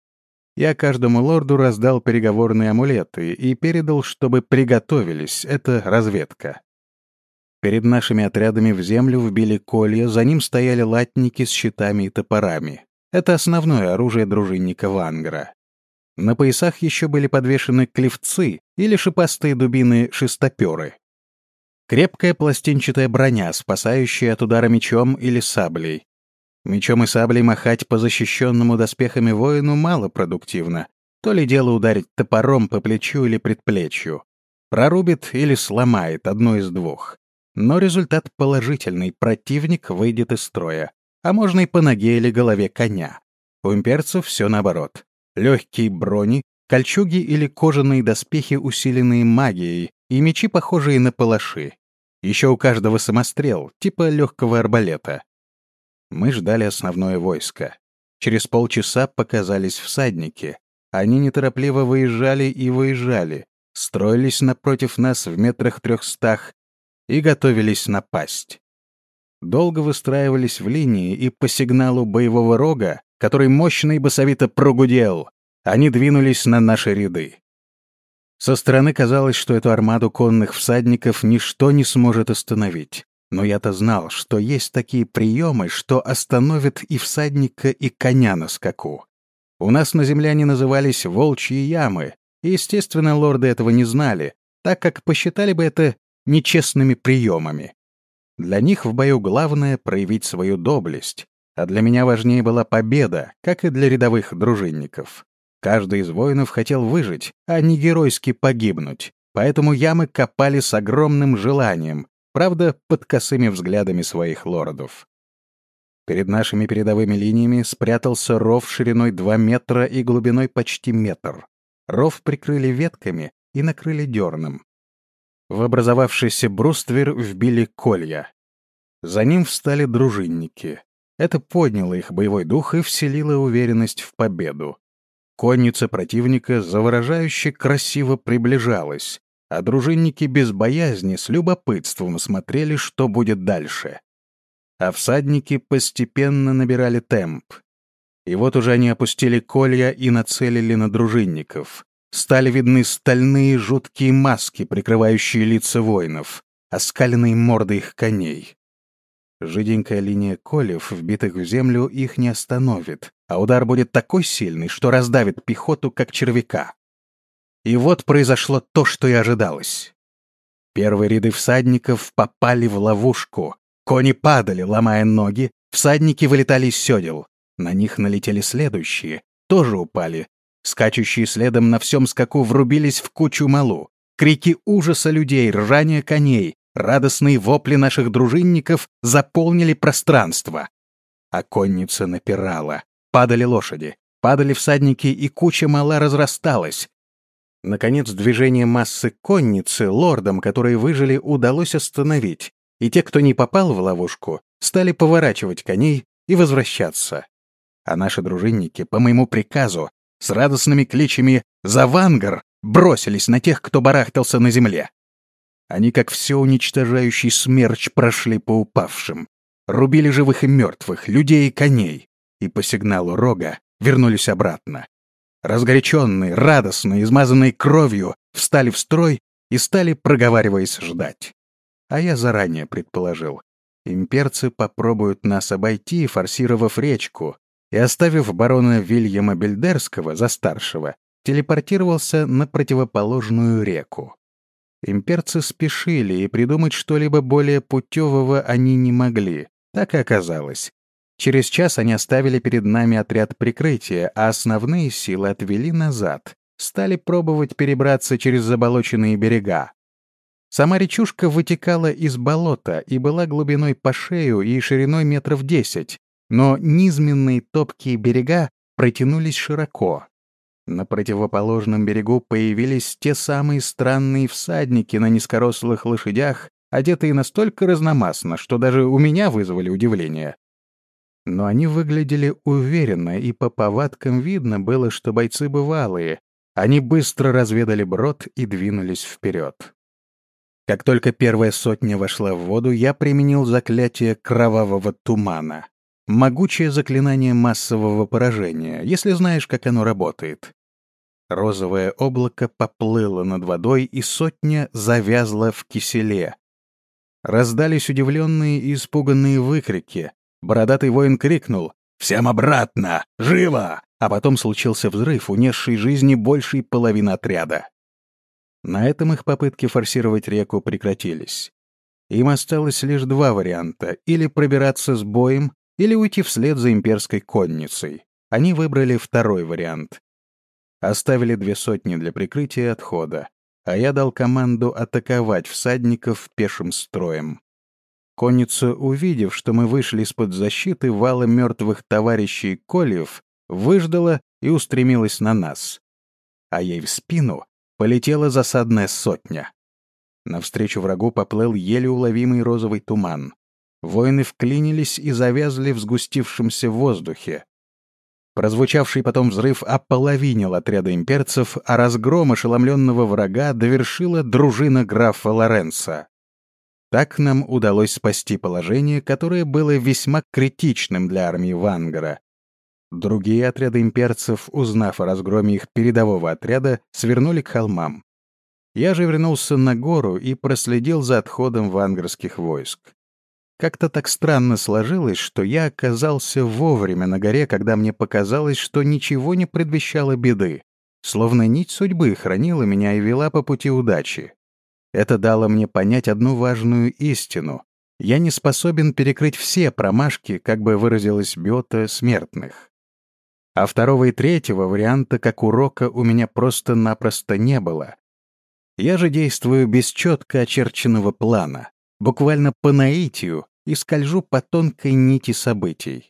Я каждому лорду раздал переговорные амулеты и передал, чтобы приготовились, это разведка. Перед нашими отрядами в землю вбили колья, за ним стояли латники с щитами и топорами. Это основное оружие дружинника Вангра. На поясах еще были подвешены клевцы или шипастые дубины-шестоперы. Крепкая пластинчатая броня, спасающая от удара мечом или саблей. Мечом и саблей махать по защищенному доспехами воину малопродуктивно. То ли дело ударить топором по плечу или предплечью. Прорубит или сломает, одно из двух. Но результат положительный, противник выйдет из строя. А можно и по ноге или голове коня. У имперцев все наоборот. Легкие брони, кольчуги или кожаные доспехи, усиленные магией, и мечи, похожие на палаши. Еще у каждого самострел, типа легкого арбалета. Мы ждали основное войско. Через полчаса показались всадники. Они неторопливо выезжали и выезжали, строились напротив нас в 300 метрах и готовились напасть. Долго выстраивались в линии, и по сигналу боевого рога, который мощно и басовито прогудел, они двинулись на наши ряды. Со стороны казалось, что эту армаду конных всадников ничто не сможет остановить. Но я-то знал, что есть такие приемы, что остановят и всадника, и коня на скаку. У нас на земле они назывались «волчьи ямы», и, естественно, лорды этого не знали, так как посчитали бы это нечестными приемами. Для них в бою главное — проявить свою доблесть, а для меня важнее была победа, как и для рядовых дружинников. Каждый из воинов хотел выжить, а не геройски погибнуть, поэтому ямы копали с огромным желанием, правда, под косыми взглядами своих лордов. Перед нашими передовыми линиями спрятался ров шириной 2 метра и глубиной почти метр. Ров прикрыли ветками и накрыли дерном. В образовавшийся бруствер вбили колья. За ним встали дружинники. Это подняло их боевой дух и вселило уверенность в победу. Конница противника заворожающе красиво приближалась, а дружинники без боязни с любопытством смотрели, что будет дальше. А всадники постепенно набирали темп. И вот уже они опустили колья и нацелили на дружинников. Стали видны стальные жуткие маски, прикрывающие лица воинов, оскаленные морды их коней. Жиденькая линия кольев, вбитых в землю, их не остановит, а удар будет такой сильный, что раздавит пехоту, как червяка. И вот произошло то, что и ожидалось. Первые ряды всадников попали в ловушку. Кони падали, ломая ноги, всадники вылетали из седел. На них налетели следующие, тоже упали. Скачущие следом на всем скаку врубились в кучу малу. Крики ужаса людей, ржание коней, радостные вопли наших дружинников заполнили пространство. А конница напирала. Падали лошади, падали всадники, и куча мала разрасталась. Наконец, движение массы конницы лордам, которые выжили, удалось остановить, и те, кто не попал в ловушку, стали поворачивать коней и возвращаться. А наши дружинники, по моему приказу, с радостными кличами «За Вангар!» бросились на тех, кто барахтался на земле. Они, как все уничтожающий смерч, прошли по упавшим, рубили живых и мертвых, людей и коней, и по сигналу рога вернулись обратно. разгоряченные, радостные, измазанные кровью, встали в строй и стали, проговариваясь, ждать. А я заранее предположил. Имперцы попробуют нас обойти, форсировав речку, и, оставив барона Вильяма Бельдерского за старшего, телепортировался на противоположную реку. Имперцы спешили, и придумать что-либо более путевого они не могли. Так и оказалось. Через час они оставили перед нами отряд прикрытия, а основные силы отвели назад, стали пробовать перебраться через заболоченные берега. Сама речушка вытекала из болота и была глубиной по шею и шириной 10 метров, но низменные топкие берега протянулись широко. На противоположном берегу появились те самые странные всадники на низкорослых лошадях, одетые настолько разномастно, что даже у меня вызвали удивление. Но они выглядели уверенно, и по повадкам видно было, что бойцы бывалые. Они быстро разведали брод и двинулись вперед. Как только первая сотня вошла в воду, я применил заклятие кровавого тумана. Могучее заклинание массового поражения, если знаешь, как оно работает. Розовое облако поплыло над водой, и сотня завязла в киселе. Раздались удивленные и испуганные выкрики. Бородатый воин крикнул «Всем обратно! Живо!», а потом случился взрыв, унесший жизни большей половины отряда. На этом их попытки форсировать реку прекратились. Им осталось лишь два варианта — или пробираться с боем, или уйти вслед за имперской конницей. Они выбрали второй вариант. Оставили 2 сотни для прикрытия отхода, а я дал команду атаковать всадников пешим строем. Конница, увидев, что мы вышли из-под защиты вала мертвых товарищей Кольев, выждала и устремилась на нас. А ей в спину полетела засадная сотня. Навстречу врагу поплыл еле уловимый розовый туман. Воины вклинились и завязли в сгустившемся воздухе. Прозвучавший потом взрыв ополовинил отряда имперцев, а разгром ошеломленного врага довершила дружина графа Лоренцо. Так нам удалось спасти положение, которое было весьма критичным для армии Вангара. Другие отряды имперцев, узнав о разгроме их передового отряда, свернули к холмам. Я же вернулся на гору и проследил за отходом вангарских войск. Как-то так странно сложилось, что я оказался вовремя на горе, когда мне показалось, что ничего не предвещало беды, словно нить судьбы хранила меня и вела по пути удачи. Это дало мне понять одну важную истину. Я не способен перекрыть все промашки, как бы выразилась Бёта, смертных. А второго и третьего варианта как урока у меня просто-напросто не было. Я же действую без четко очерченного плана, буквально по наитию, и скольжу по тонкой нити событий.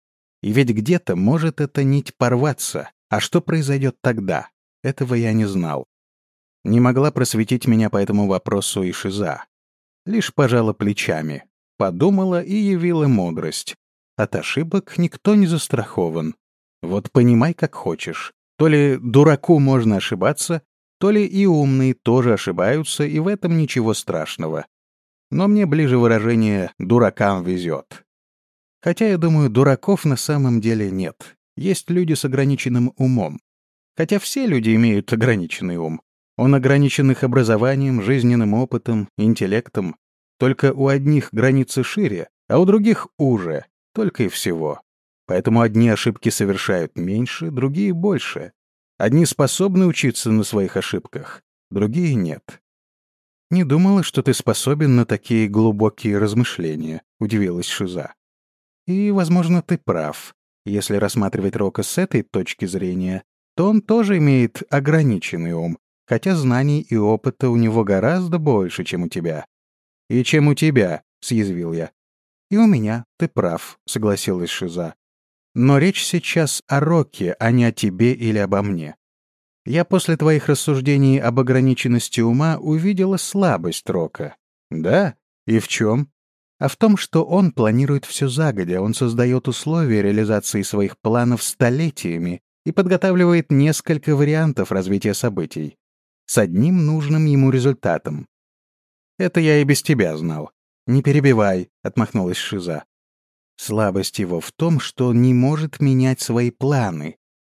И ведь где-то может эта нить порваться, а что произойдет тогда? Этого я не знал. Не могла просветить меня по этому вопросу и Шиза. Лишь пожала плечами, подумала и явила мудрость. От ошибок никто не застрахован. Вот понимай, как хочешь. То ли дураку можно ошибаться, то ли и умные тоже ошибаются, и в этом ничего страшного. Но мне ближе выражение «дуракам везет». Хотя, я думаю, дураков на самом деле нет. Есть люди с ограниченным умом. Хотя все люди имеют ограниченный ум. Он ограничен их образованием, жизненным опытом, интеллектом. Только у одних границы шире, а у других уже. Только и всего. Поэтому одни ошибки совершают меньше, другие — больше. Одни способны учиться на своих ошибках, другие — нет. «Не думала, что ты способен на такие глубокие размышления», — удивилась Шиза. «И, возможно, ты прав. Если рассматривать Рока с этой точки зрения, то он тоже имеет ограниченный ум, хотя знаний и опыта у него гораздо больше, чем у тебя». «И чем у тебя», — съязвил я. «И у меня, ты прав», — согласилась Шиза. «Но речь сейчас о Роке, а не о тебе или обо мне. Я после твоих рассуждений об ограниченности ума увидела слабость Рока». «Да? И в чем?» «А в том, что он планирует все загодя, он создает условия реализации своих планов столетиями и подготавливает несколько вариантов развития событий с одним нужным ему результатом». «Это я и без тебя знал». «Не перебивай», — отмахнулась Шиза. «Слабость его в том, что он не может менять свои планы.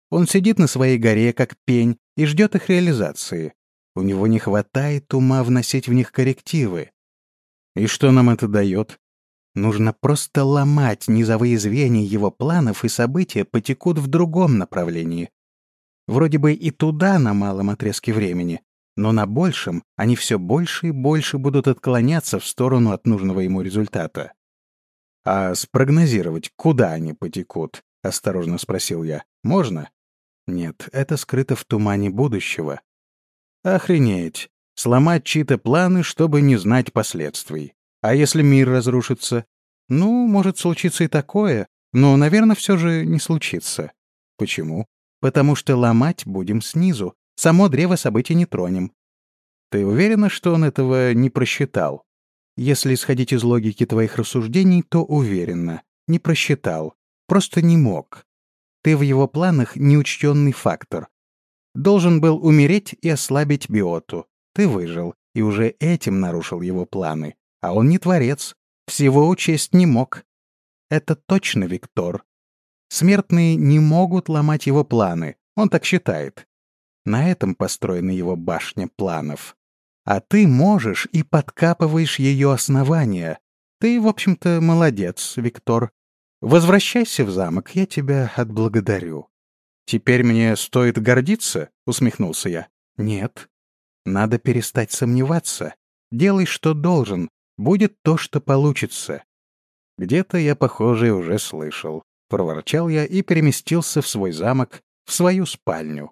Он сидит на своей горе, как пень, и ждет их реализации. У него не хватает ума вносить в них коррективы. И что нам это дает? Нужно просто ломать низовые звенья его планов, и события потекут в другом направлении. Вроде бы и туда на малом отрезке времени, но на большем они все больше и больше будут отклоняться в сторону от нужного ему результата. «А спрогнозировать, куда они потекут?» — осторожно спросил я. «Можно?» Нет, это скрыто в тумане будущего. Охренеть. Сломать чьи-то планы, чтобы не знать последствий. А если мир разрушится? Ну, может случиться и такое, но, наверное, все же не случится. Почему? Потому что ломать будем снизу. Само древо событий не тронем. Ты уверена, что он этого не просчитал? Если исходить из логики твоих рассуждений, то уверена. Не просчитал. Просто не мог. Ты в его планах неучтенный фактор. Должен был умереть и ослабить биоту. Ты выжил, и уже этим нарушил его планы. А он не творец. Всего учесть не мог. Это точно Виктор. Смертные не могут ломать его планы. Он так считает. На этом построена его башня планов. А ты можешь и подкапываешь ее основания. Ты, в общем-то, молодец, Виктор. Возвращайся в замок, я тебя отблагодарю. Теперь мне стоит гордиться? Усмехнулся я. Нет. Надо перестать сомневаться. Делай, что должен. Будет то, что получится. Где-то я похожее уже слышал. Проворчал я и переместился в свой замок, в свою спальню.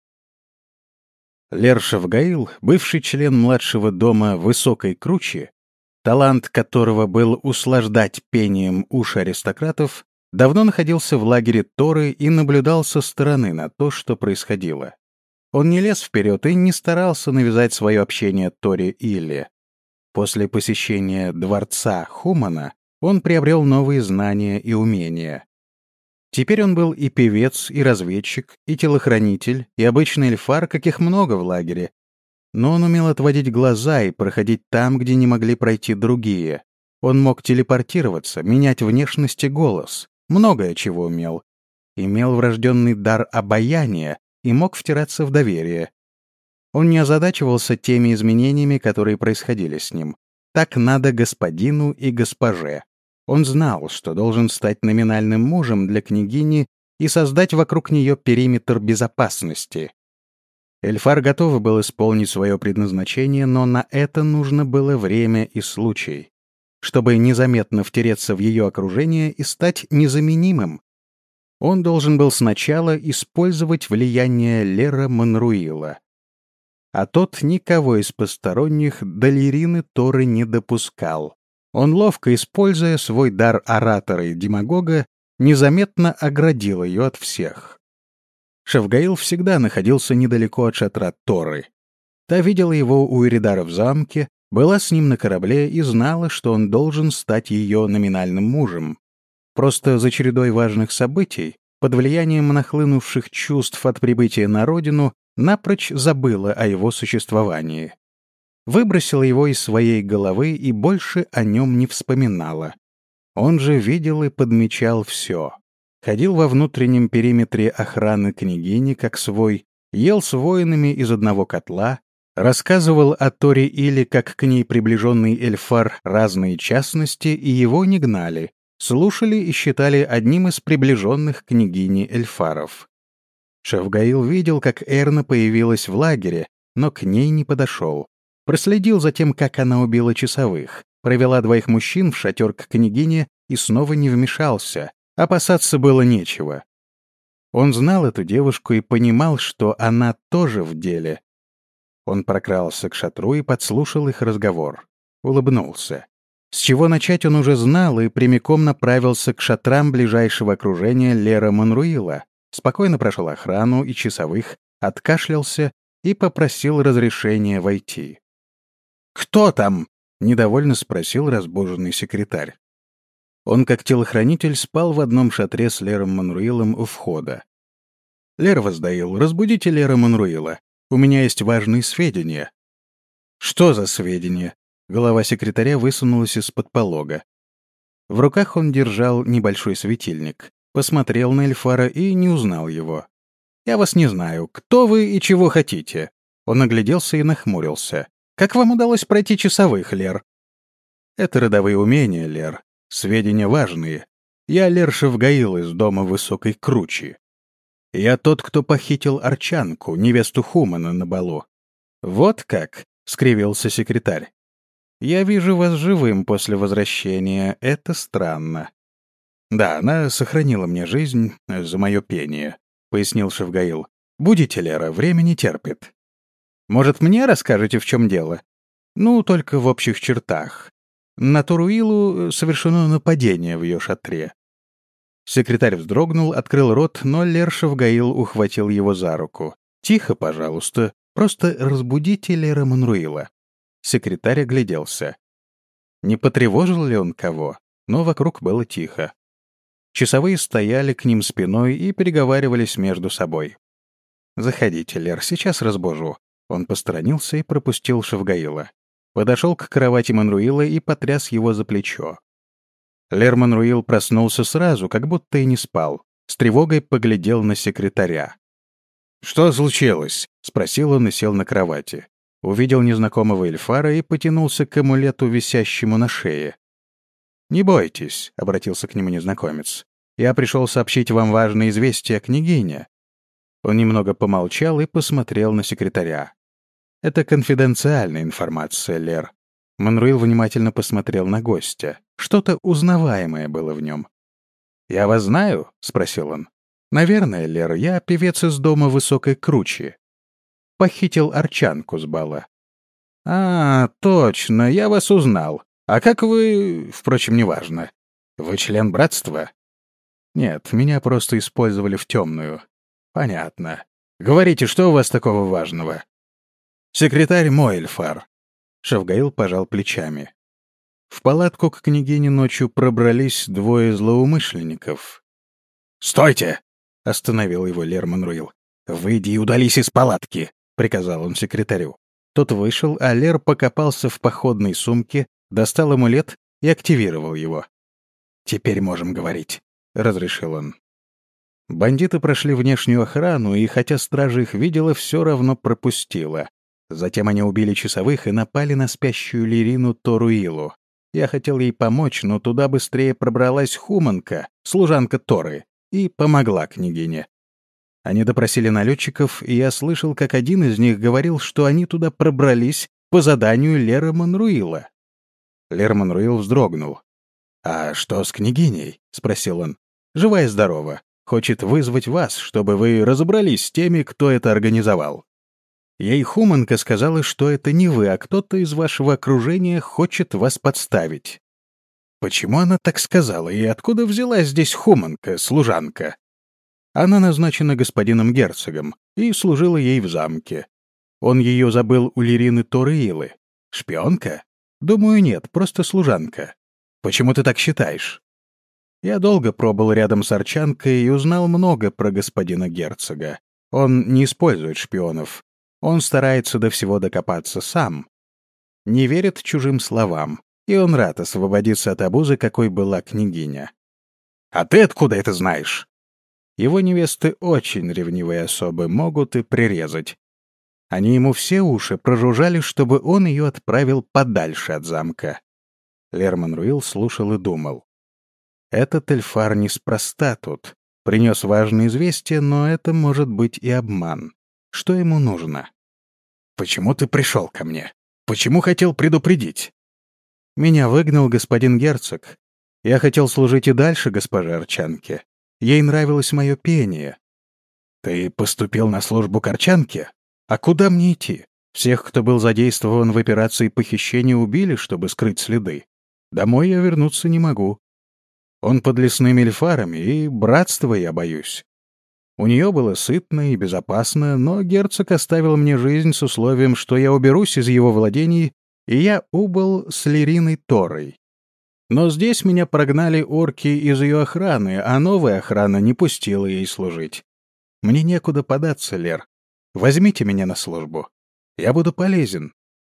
Лер Шавгаил, бывший член младшего дома Высокой Кручи, талант которого был услаждать пением уши аристократов, давно находился в лагере Торы и наблюдал со стороны на то, что происходило. Он не лез вперед и не старался навязать свое общение Торе Илле. После посещения дворца Хумана он приобрел новые знания и умения. Теперь он был и певец, и разведчик, и телохранитель, и обычный эльфар, каких много в лагере. Но он умел отводить глаза и проходить там, где не могли пройти другие. Он мог телепортироваться, менять внешность и голос. Многое чего умел. Имел врожденный дар обаяния и мог втираться в доверие. Он не озадачивался теми изменениями, которые происходили с ним. Так надо господину и госпоже. Он знал, что должен стать номинальным мужем для княгини и создать вокруг нее периметр безопасности. Эльфар готов был исполнить свое предназначение, но на это нужно было время и случай, чтобы незаметно втереться в ее окружение и стать незаменимым. Он должен был сначала использовать влияние Лера Монруила. А тот никого из посторонних до Лирины Торы не допускал. Он, ловко используя свой дар оратора и демагога, незаметно оградил ее от всех. Шавгаил всегда находился недалеко от шатра Торы. Та видела его у Эридара в замке, была с ним на корабле и знала, что он должен стать ее номинальным мужем. Просто за чередой важных событий, под влиянием нахлынувших чувств от прибытия на родину, напрочь забыла о его существовании. Выбросила его из своей головы и больше о нем не вспоминала. Он же видел и подмечал все. Ходил во внутреннем периметре охраны княгини как свой, ел с воинами из одного котла, рассказывал о Торе Илле как к ней приближенный эльфар разные частности, и его не гнали, слушали и считали одним из приближенных княгини эльфаров. Шавгаил видел, как Эрна появилась в лагере, но к ней не подошел. Проследил за тем, как она убила часовых, провела двоих мужчин в шатер к княгине и снова не вмешался. Опасаться было нечего. Он знал эту девушку и понимал, что она тоже в деле. Он прокрался к шатру и подслушал их разговор. Улыбнулся. С чего начать он уже знал и прямиком направился к шатрам ближайшего окружения Лера Монруила. Спокойно прошел охрану и часовых, откашлялся и попросил разрешения войти. «Кто там?» — недовольно спросил разбуженный секретарь. Он, как телохранитель, спал в одном шатре с Лером Монруилом у входа. «Лер Воздаил, разбудите Лера Монруила. У меня есть важные сведения». «Что за сведения?» Голова секретаря высунулась из-под полога. В руках он держал небольшой светильник, посмотрел на эльфара и не узнал его. Я вас не знаю. Кто вы и чего хотите?» Он огляделся и нахмурился. «Как вам удалось пройти часовых, Лер?» «Это родовые умения, Лер. Сведения важные. Я Лер Шевгаил из дома Высокой Кручи. Я тот, кто похитил Арчанку, невесту Хумана, на балу». «Вот как?» — скривился секретарь. «Я вижу вас живым после возвращения. Это странно». «Да, она сохранила мне жизнь за мое пение», — пояснил Шевгаил. «Будете, Лера, время не терпит». «Может, мне расскажете, в чем дело?» «Ну, только в общих чертах. На Торуилу совершено нападение в ее шатре». Секретарь вздрогнул, открыл рот, но Лер Шевгаил ухватил его за руку. «Тихо, пожалуйста. Просто разбудите Лера Манруила». Секретарь огляделся. Не потревожил ли он кого? Но вокруг было тихо. Часовые стояли к ним спиной и переговаривались между собой. «Заходите, Лер, сейчас разбужу». Он посторонился и пропустил Шевгаила. Подошел к кровати Манруила и потряс его за плечо. Лер Манруил проснулся сразу, как будто и не спал. С тревогой поглядел на секретаря. «Что случилось?» — спросил он и сел на кровати. Увидел незнакомого эльфара и потянулся к амулету, висящему на шее. «Не бойтесь», — обратился к нему незнакомец. «Я пришел сообщить вам важное известие о княгине». Он немного помолчал и посмотрел на секретаря. «Это конфиденциальная информация, Лер». Манруил внимательно посмотрел на гостя. Что-то узнаваемое было в нем. «Я вас знаю?» — спросил он. «Наверное, Лер, я певец из дома Высокой Кручи. Похитил Арчанку с бала». «А, точно, я вас узнал. А как вы... Впрочем, неважно. Вы член братства?» «Нет, меня просто использовали в темную». «Понятно. Говорите, что у вас такого важного?» «Секретарь мой, эльфар». Шевгаил пожал плечами. В палатку к княгине ночью пробрались двое злоумышленников. «Стойте!» — остановил его Лер Манруил. «Выйди и удались из палатки», — приказал он секретарю. Тот вышел, а Лер покопался в походной сумке, достал амулет и активировал его. «Теперь можем говорить», — разрешил он. Бандиты прошли внешнюю охрану, и хотя стража их видела, все равно пропустила. Затем они убили часовых и напали на спящую Лерину Торуилу. Я хотел ей помочь, но туда быстрее пробралась Хуманка, служанка Торы, и помогла княгине. Они допросили налетчиков, и я слышал, как один из них говорил, что они туда пробрались по заданию Лера Манруила. Лер Манруил вздрогнул. «А что с княгиней?» — спросил он. «Жива и здорова. Хочет вызвать вас, чтобы вы разобрались с теми, кто это организовал. Ей Хуманка сказала, что это не вы, а кто-то из вашего окружения хочет вас подставить». «Почему она так сказала, и откуда взялась здесь Хуманка, служанка?» «Она назначена господином герцогом и служила ей в замке. Он ее забыл у Лерины Торуилы. Шпионка? Думаю, нет, просто служанка. Почему ты так считаешь?» Я долго пробыл рядом с Арчанкой и узнал много про господина герцога. Он не использует шпионов. Он старается до всего докопаться сам. Не верит чужим словам, и он рад освободиться от обузы, какой была княгиня. «А ты откуда это знаешь?» Его невесты очень ревнивые особы, могут и прирезать. Они ему все уши прожужжали, чтобы он ее отправил подальше от замка. Лер Манруил слушал и думал. Этот эльфар неспроста тут. Принес важное известие, но это может быть и обман. Что ему нужно? «Почему ты пришел ко мне? Почему хотел предупредить?» «Меня выгнал господин герцог. Я хотел служить и дальше госпоже Арчанке. Ей нравилось мое пение». «Ты поступил на службу к Арчанке? А куда мне идти? Всех, кто был задействован в операции похищения, убили, чтобы скрыть следы. Домой я вернуться не могу. Он под лесными эльфарами, и братства я боюсь. У нее было сытно и безопасно, но герцог оставил мне жизнь с условием, что я уберусь из его владений, и я убыл с Лериной Торой. Но здесь меня прогнали орки из ее охраны, а новая охрана не пустила ей служить. Мне некуда податься, Лер. Возьмите меня на службу. Я буду полезен».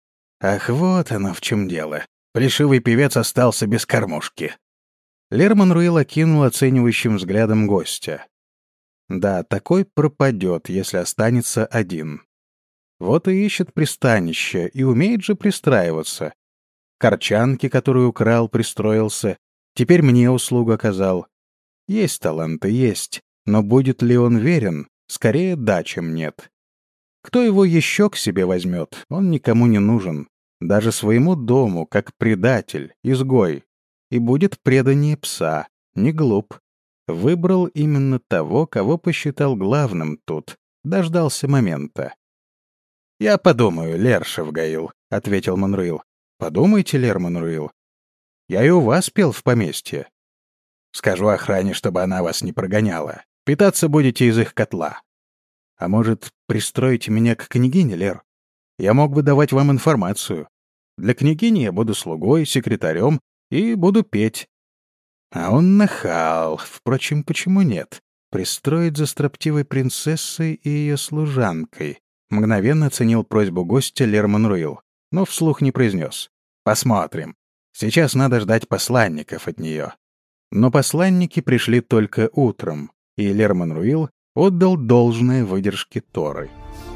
Ах, вот оно в чем дело. Плешивый певец остался без кормушки. Лер Манруил окинул оценивающим взглядом гостя. Да, такой пропадет, если останется один. Вот и ищет пристанище, и умеет же пристраиваться. Корчанке, которую украл, пристроился. Теперь мне услугу оказал. Есть таланты, есть. Но будет ли он верен? Скорее да, чем нет. Кто его еще к себе возьмет? Он никому не нужен. Даже своему дому, как предатель, изгой. И будет преданнее пса. Не глуп. Выбрал именно того, кого посчитал главным тут. Дождался момента. «Я подумаю, Лер Шевгаил», — ответил Манруил. «Подумайте, Лер Манруил. Я и у вас пел в поместье. Скажу охране, чтобы она вас не прогоняла. Питаться будете из их котла. А может, пристроите меня к княгине, Лер? Я мог бы давать вам информацию. Для княгини я буду слугой, секретарем и буду петь». А он нахал. Впрочем, почему нет? Пристроить за строптивой принцессой и ее служанкой. Мгновенно оценил просьбу гостя Лер Манруил, но вслух не произнес. «Посмотрим. Сейчас надо ждать посланников от нее». Но посланники пришли только утром, и Лер Манруил отдал должное выдержке Торы.